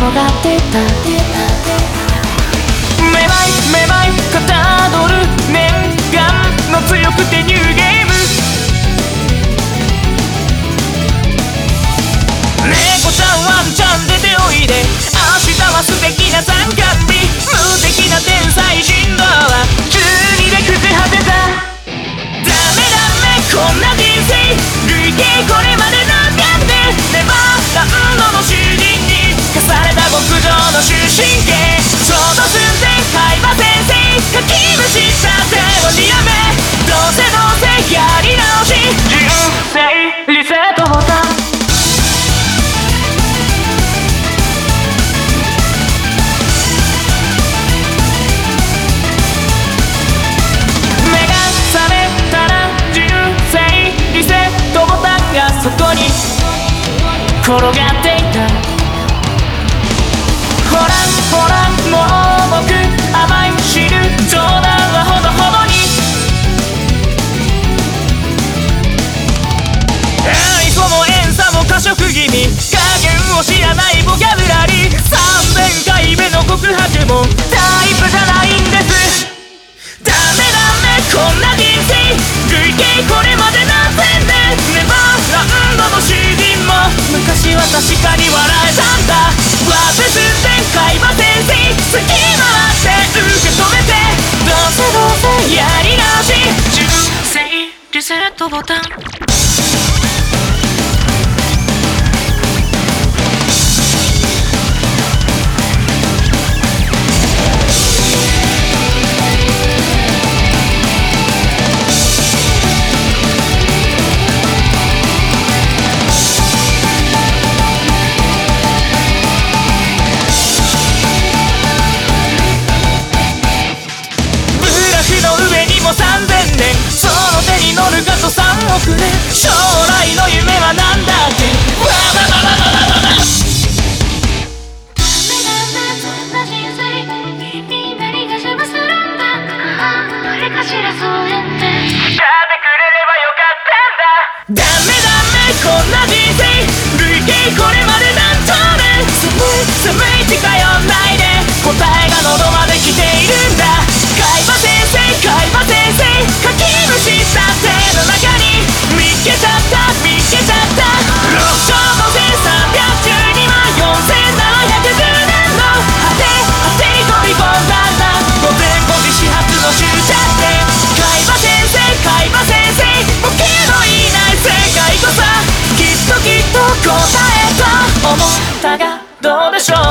がっていためまいめまいかたどる念願の強くてニューゲーム猫ちゃんワンちゃん出ておいで明日は素敵な参観日無敵な天才人狼は12で朽ち果てたダメダメこんな人生累計これまで何百年ネバーランドの主人に課された極上の終身刑ちょうど寸前海馬先生書き虫した手をにやめどうせやり直し人生リセットボタンそこに転がっていたほらほらもう僕甘い知る冗談はほどほどに愛想も遠さも過食気味加減を知らないボキャブラリー3000回目の告白もタイプじゃないんですダメダメこんな人生累計これまで何千年ネバーランドの主人も昔は確かに笑えたんだワープ寸前海馬先生好き回って受け止めてどうせやり直し人生リセットボタン3000年その手に乗るかと3億年将来の夢はなんだってわわわわわわわそんな人生に何が邪魔するんだどれかしらそうやってやってくれればよかったんだダメダメこんな人生累計これまで何兆年寒い近寄んないで答えが喉まで来ているんだ海馬先生海馬先生書き虫した手の中に見つけちゃった見つけちゃった6兆5312万4710年の果てに飛び込んだんだ午前5時始発の終着点海馬先生海馬先生僕のいない世界こそきっと答えと思ったがどうでしょう